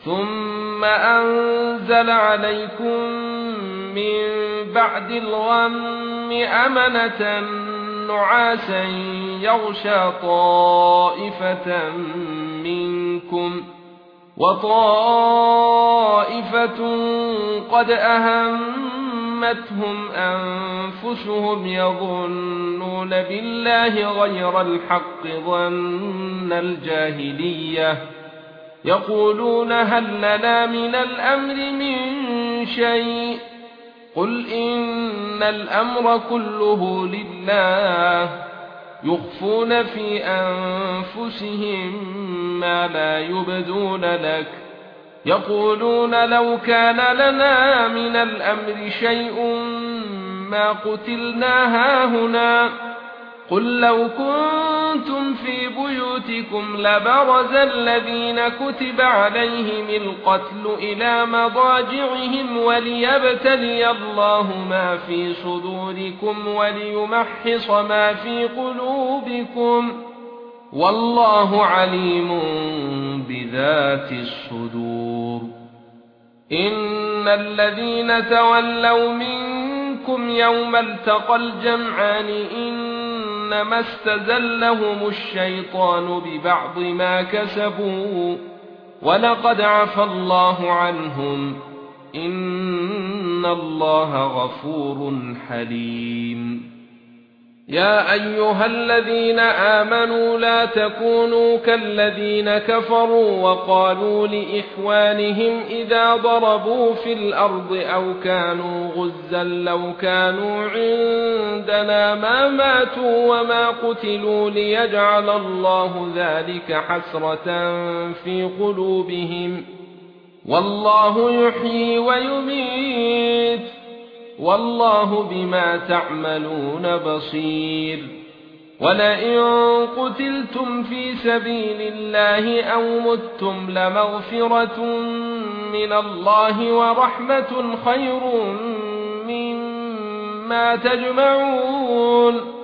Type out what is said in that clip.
ثم أنزل عليكم من بعد الغم أمنة نعاسا يغشى طائفة منكم وطائفة قد أهمتهم أنفسهم يظنون بالله غير الحق ظن الجاهلية يقولون هل لنا من الأمر من شيء قل إن الأمر كله لله يخفون في أنفسهم ما لا يبدون لك يقولون لو كان لنا من الأمر شيء ما قتلنا هاهنا قل لو كنتم في بيوتكم لبرز الذين كتب عليهم القتل إلى مضاجعهم وليبتلي الله ما في صدوركم وليمحص ما في قلوبكم والله عليم بذات الصدور إن الذين تولوا منكم يوم التقى الجمعان إنما استزلهم الشيطان ببعض ما كسبوا ولقد عفى الله عنهم إن الله غفور حليم يا أيها الذين آمنوا لا تكونوا كالذين كفروا وقالوا لإخوانهم إذا ضربوا في الأرض أو كانوا غزا لو كانوا عندنا ما ماتوا وما قتلوا ليجعل الله ذلك حسرة في قلوبهم والله يحيي ويميت والله بما تعملون بصير ولئن قتلتم في سبيل الله أو متم لمغفرة من الله ورحمة خير مما تجمعون